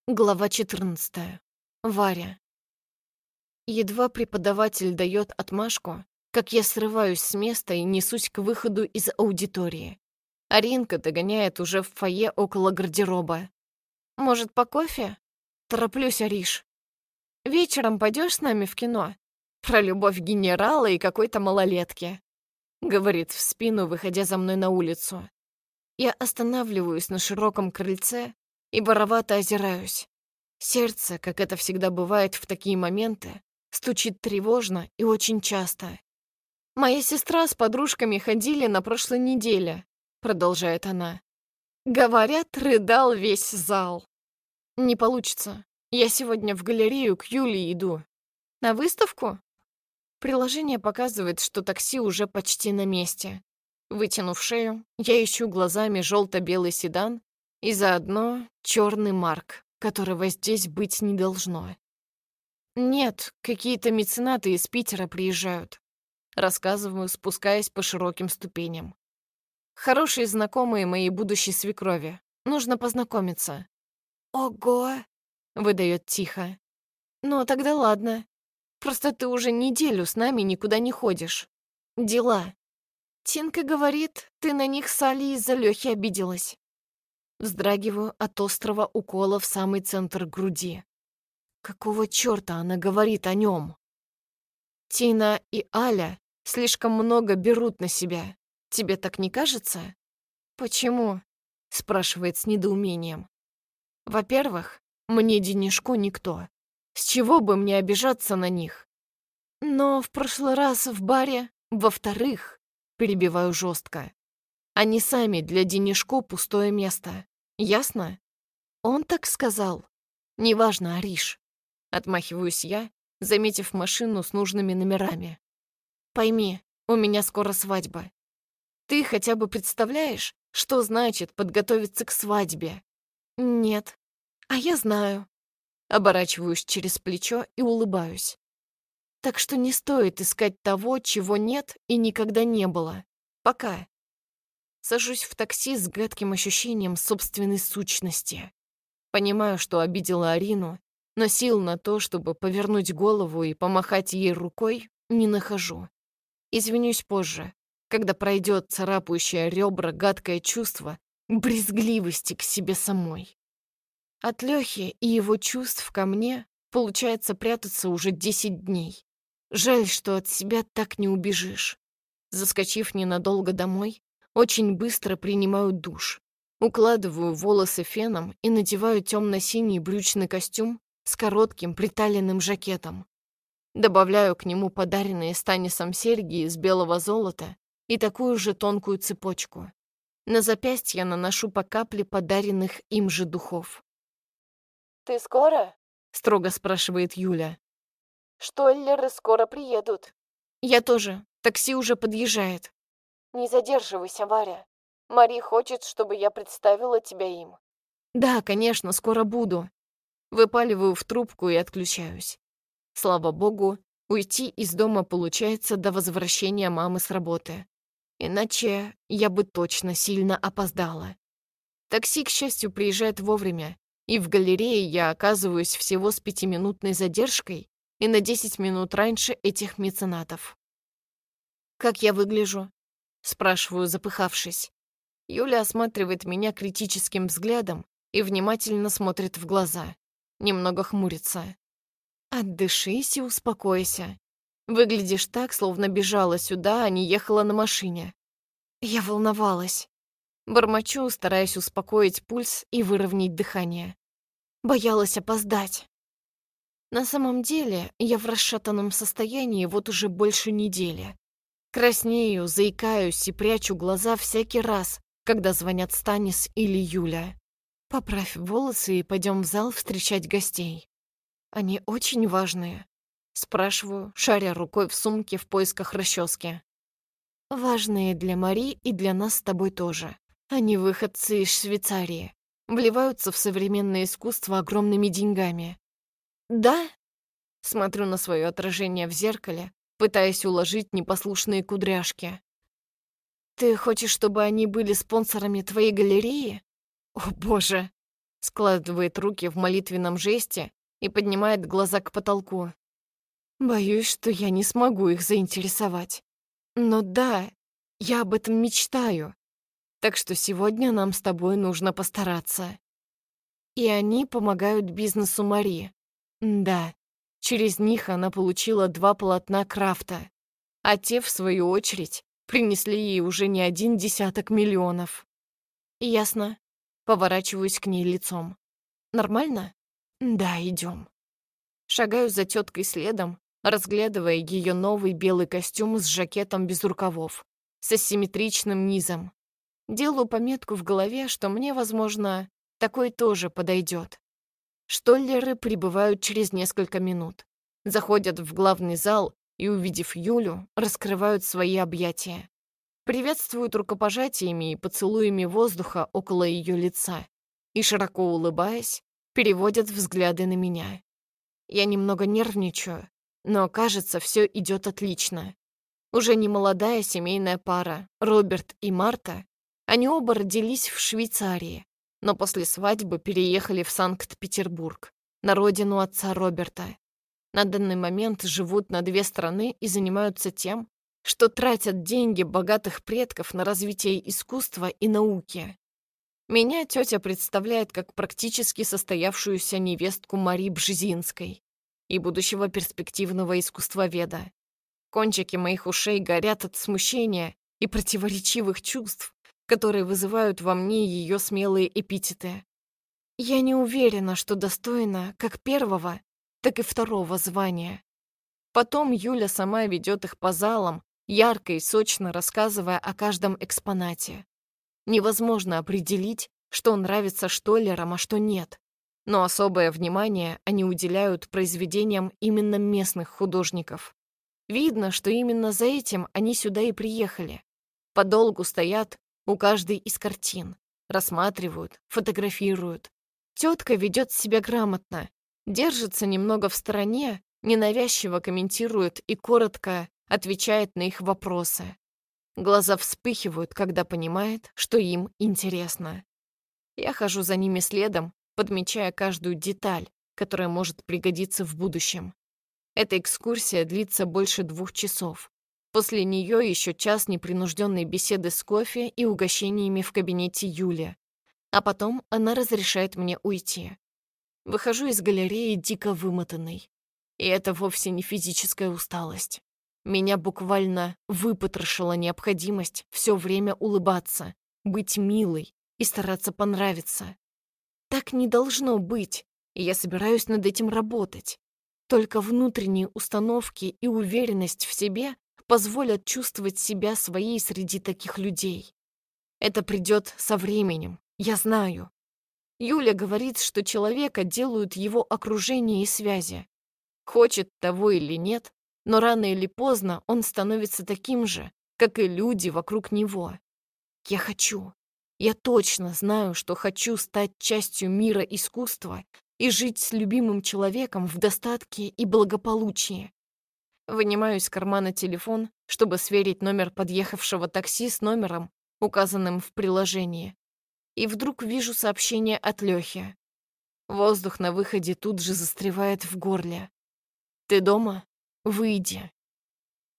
Глава 14. Варя. Едва преподаватель дает отмашку, как я срываюсь с места и несусь к выходу из аудитории. Аринка догоняет уже в фойе около гардероба. «Может, по кофе?» Тороплюсь, Ариш. «Вечером пойдешь с нами в кино? Про любовь генерала и какой-то малолетки», — говорит в спину, выходя за мной на улицу. Я останавливаюсь на широком крыльце и воровато озираюсь. Сердце, как это всегда бывает в такие моменты, стучит тревожно и очень часто. «Моя сестра с подружками ходили на прошлой неделе», — продолжает она. «Говорят, рыдал весь зал». «Не получится. Я сегодня в галерею к Юле иду». «На выставку?» Приложение показывает, что такси уже почти на месте. Вытянув шею, я ищу глазами желто-белый седан и заодно черный марк, которого здесь быть не должно. «Нет, какие-то меценаты из Питера приезжают», — рассказываю, спускаясь по широким ступеням. «Хорошие знакомые моей будущей свекрови. Нужно познакомиться». «Ого!» — выдает тихо. «Ну, тогда ладно. Просто ты уже неделю с нами никуда не ходишь. Дела. Тинка говорит, ты на них с Алей из-за Лёхи обиделась». Вздрагиваю от острого укола в самый центр груди. Какого чёрта она говорит о нём? Тина и Аля слишком много берут на себя. Тебе так не кажется? Почему? Спрашивает с недоумением. Во-первых, мне денежку никто. С чего бы мне обижаться на них? Но в прошлый раз в баре, во-вторых, перебиваю жестко. Они сами для денежку пустое место. Ясно? Он так сказал. Неважно, Ариш. Отмахиваюсь я, заметив машину с нужными номерами. Пойми, у меня скоро свадьба. Ты хотя бы представляешь, что значит подготовиться к свадьбе? Нет. А я знаю. Оборачиваюсь через плечо и улыбаюсь. Так что не стоит искать того, чего нет и никогда не было. Пока. Сажусь в такси с гадким ощущением собственной сущности. Понимаю, что обидела Арину, но сил на то, чтобы повернуть голову и помахать ей рукой, не нахожу. Извинюсь позже, когда пройдет царапающее ребра гадкое чувство брезгливости к себе самой. От Лёхи и его чувств ко мне получается прятаться уже 10 дней. Жаль, что от себя так не убежишь. Заскочив ненадолго домой, очень быстро принимаю душ, укладываю волосы феном и надеваю темно-синий брючный костюм с коротким приталенным жакетом. Добавляю к нему подаренные Станисом серьги из белого золота и такую же тонкую цепочку. На запястье наношу по капле подаренных им же духов. «Ты скоро?» — строго спрашивает Юля. «Штоллеры скоро приедут». «Я тоже. Такси уже подъезжает». «Не задерживайся, Варя. Мари хочет, чтобы я представила тебя им». «Да, конечно, скоро буду». Выпаливаю в трубку и отключаюсь. Слава богу, уйти из дома получается до возвращения мамы с работы. Иначе я бы точно сильно опоздала. Такси, к счастью, приезжает вовремя, и в галерее я оказываюсь всего с 5-минутной задержкой и на 10 минут раньше этих меценатов. «Как я выгляжу?» — спрашиваю, запыхавшись. Юля осматривает меня критическим взглядом и внимательно смотрит в глаза. Немного хмурится. «Отдышись и успокойся. Выглядишь так, словно бежала сюда, а не ехала на машине». Я волновалась. Бормочу, стараясь успокоить пульс и выровнять дыхание. Боялась опоздать. На самом деле, я в расшатанном состоянии вот уже больше недели. Краснею, заикаюсь и прячу глаза всякий раз, когда звонят Станис или Юля. «Поправь волосы и пойдем в зал встречать гостей. Они очень важные», — спрашиваю, шаря рукой в сумке в поисках расчески. «Важные для Мари и для нас с тобой тоже. Они выходцы из Швейцарии, вливаются в современное искусство огромными деньгами». «Да?» — смотрю на свое отражение в зеркале, пытаясь уложить непослушные кудряшки. «Ты хочешь, чтобы они были спонсорами твоей галереи? О, боже!» складывает руки в молитвенном жесте и поднимает глаза к потолку. Боюсь, что я не смогу их заинтересовать. Но да, я об этом мечтаю. Так что сегодня нам с тобой нужно постараться. И они помогают бизнесу Мари. Да, через них она получила 2 полотна крафта, а те, в свою очередь, принесли ей уже не 1 десяток миллионов. Ясно. Поворачиваюсь к ней лицом. Нормально? Да, идем. Шагаю за теткой следом, разглядывая ее новый белый костюм с жакетом без рукавов, с асимметричным низом. Делаю пометку в голове, что мне, возможно, такой тоже подойдет. Штоллеры прибывают через несколько минут. Заходят в главный зал и, увидев Юлю, раскрывают свои объятия. Приветствуют рукопожатиями и поцелуями воздуха около ее лица и, широко улыбаясь, переводят взгляды на меня. Я немного нервничаю, но, кажется, все идет отлично. Уже не молодая семейная пара, Роберт и Марта, они оба родились в Швейцарии, но после свадьбы переехали в Санкт-Петербург, на родину отца Роберта. На данный момент живут на 2 страны и занимаются тем, что тратят деньги богатых предков на развитие искусства и науки. Меня тетя представляет как практически состоявшуюся невестку Мари Бжезинской и будущего перспективного искусствоведа. Кончики моих ушей горят от смущения и противоречивых чувств, которые вызывают во мне ее смелые эпитеты. Я не уверена, что достойна как первого, так и второго звания. Потом Юля сама ведет их по залам, ярко и сочно рассказывая о каждом экспонате. Невозможно определить, что нравится штоллерам, а что нет. Но особое внимание они уделяют произведениям именно местных художников. Видно, что именно за этим они сюда и приехали. Подолгу стоят у каждой из картин, рассматривают, фотографируют. Тетка ведет себя грамотно, держится немного в стороне, ненавязчиво комментирует и коротко отвечает на их вопросы. Глаза вспыхивают, когда понимает, что им интересно. Я хожу за ними следом, подмечая каждую деталь, которая может пригодиться в будущем. Эта экскурсия длится больше 2 часов. После нее еще час непринужденной беседы с кофе и угощениями в кабинете Юли. А потом она разрешает мне уйти. Выхожу из галереи дико вымотанной. И это вовсе не физическая усталость. Меня буквально выпотрошила необходимость все время улыбаться, быть милой и стараться понравиться. Так не должно быть, и я собираюсь над этим работать. Только внутренние установки и уверенность в себе позволят чувствовать себя своей среди таких людей. Это придет со временем, я знаю. Юля говорит, что человека делают его окружение и связи. Хочет того или нет, но рано или поздно он становится таким же, как и люди вокруг него. Я хочу. Я точно знаю, что хочу стать частью мира искусства и жить с любимым человеком в достатке и благополучии. Вынимаю из кармана телефон, чтобы сверить номер подъехавшего такси с номером, указанным в приложении. И вдруг вижу сообщение от Лёхи. Воздух на выходе тут же застревает в горле. «Ты дома? Выйди».